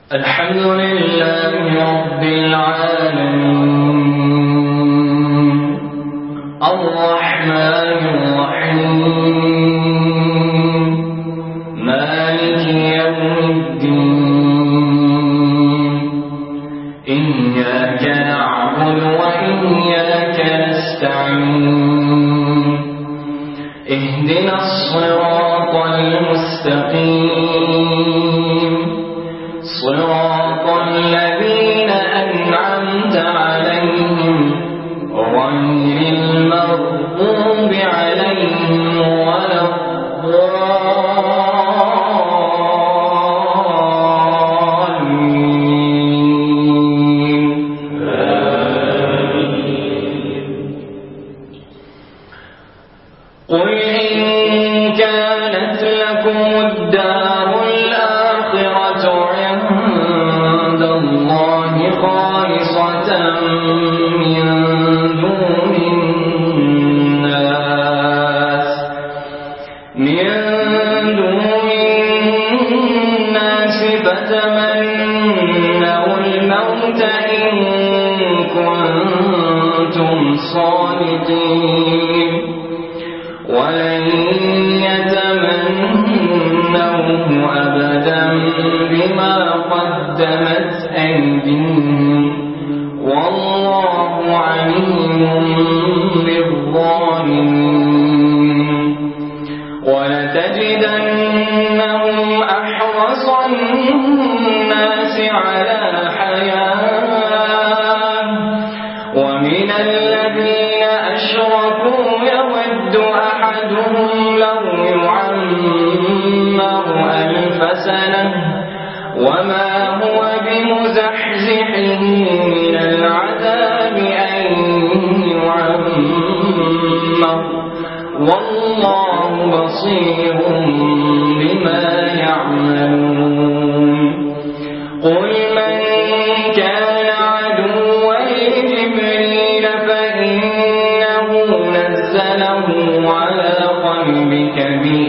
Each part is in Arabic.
الحمد لله رب العالمين الرحمن الرحيم مالك يوم الدين إياك نعبد وإياك نستعين اهدنا الصراط المستقيم صراط الذين أنعمت عليهم غير المغضوب عليهم ولا الضالين قل إن كانت لكم الدار الآخرة عند الله خالصة من دون الناس فتمنوا الموت إن كنتم صادقين ولن يتمنوه أبدا بما قدمت أيديهم والله عليم بالظالمين ولتجدنهم أحرص الناس على حياة ومن الذين أشركوا يود أحدهم لو يعمر 1000 سنة وما هو بمزحزحه من العذاب أن يعمر والله بصير بما يعملون قل من كان عدوا لجبريل فإنه نزله على قلبك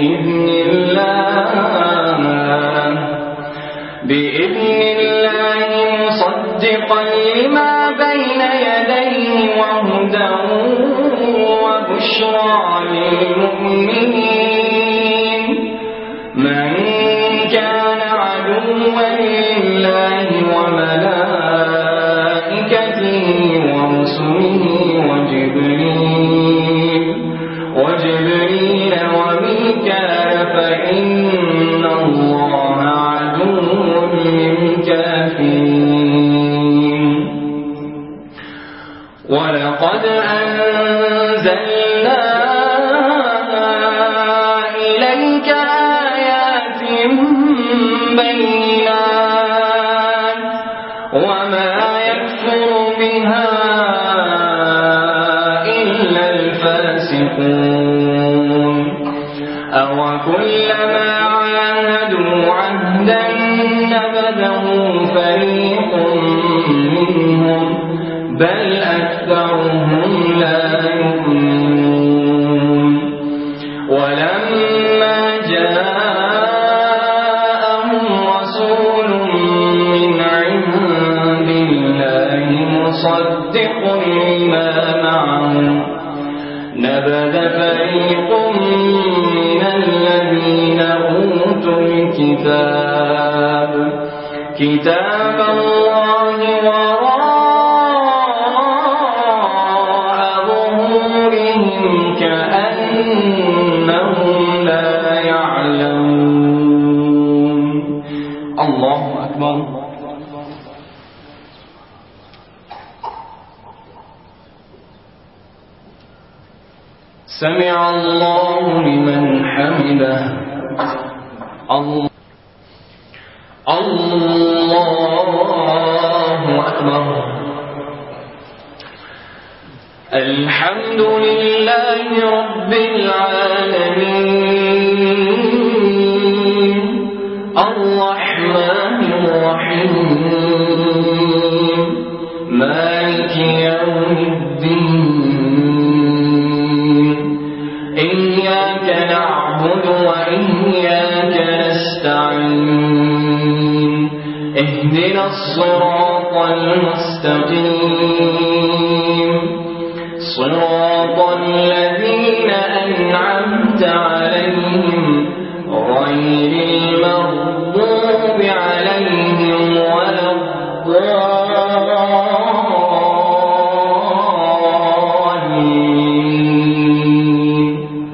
بإذن الله مصدقا لما بين يديه وهدى وبشرى للمؤمنين من كان عدوا لله وملائكته ورسله وجبريل وميكال فإن الله عدو للكافرين ولقد أنزلنا إليك آيات بينات وما يكفر بها إلا الفاسقون أوكلما عاهدوا عهدا نبذه فريق منهم بل أكثرهم لا يؤمنون ولما جاءهم رسول من عند الله مصدق لما معهم نبذ فريق من الذين أوتوا كتاب الله وراء ظهورهم كأنهم لا يعلمون الله أكبر سمع الله لمن حمده الله أكبر الحمد لله رب العالمين الرحمن الرحيم مالك يوم الدين إياك نعبد وإياك نستعين اهدنا الصراط المستقيم صراط الذين أنعمت عليهم غير المغضوب عليهم ولا الضالين.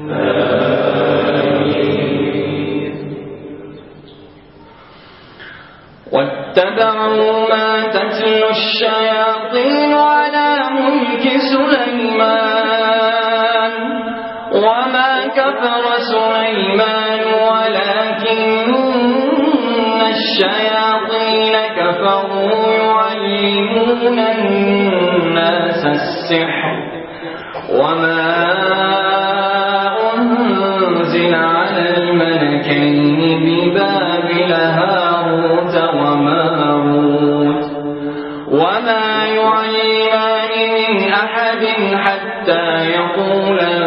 واتبعوا ما تتلو الشياطين على ملك سليمان وما كفر سليمان ولكن الشياطين كفروا يعلمون الناس السحر وما أنزل على الملكين ببابل هاروت وماروت وما يعلمان من أحد حتى يقولا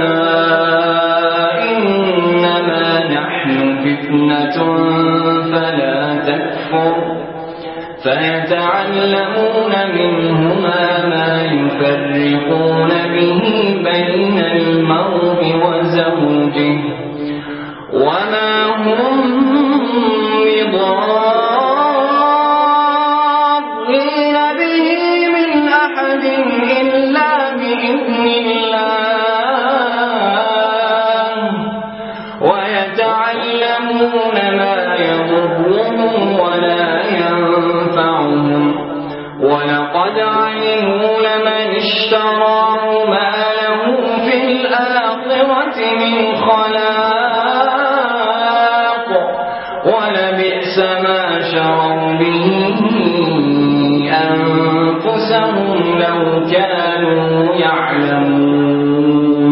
إنما نحن فتنة فلا تكفر فيتعلمون منهما ما يفرقون به بين المرء وزوجه وما هم بضارين به من أحد إلا بإذن الله ويتعلمون ما يضرهم ولا ينفعهم ولقد علموا لمن اشتراه ما له في الآخرة من خلاق ولبئس ما شروا به أنفسهم لو كانوا يعلمون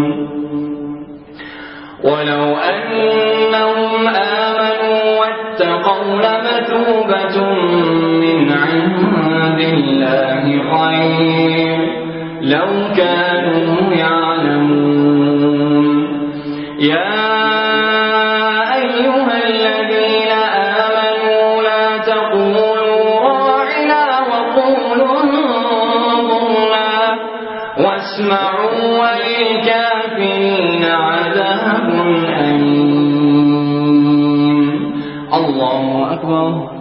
ولو أنهم آمنوا واتقوا لمثوبة من عند الله خير لو كانوا يعلمون. يا أيها الذين آمنوا لا تقولوا راعنا وقولوا انظرنا واسمعوا وللكافرين عذاب أليم. الله أكبر.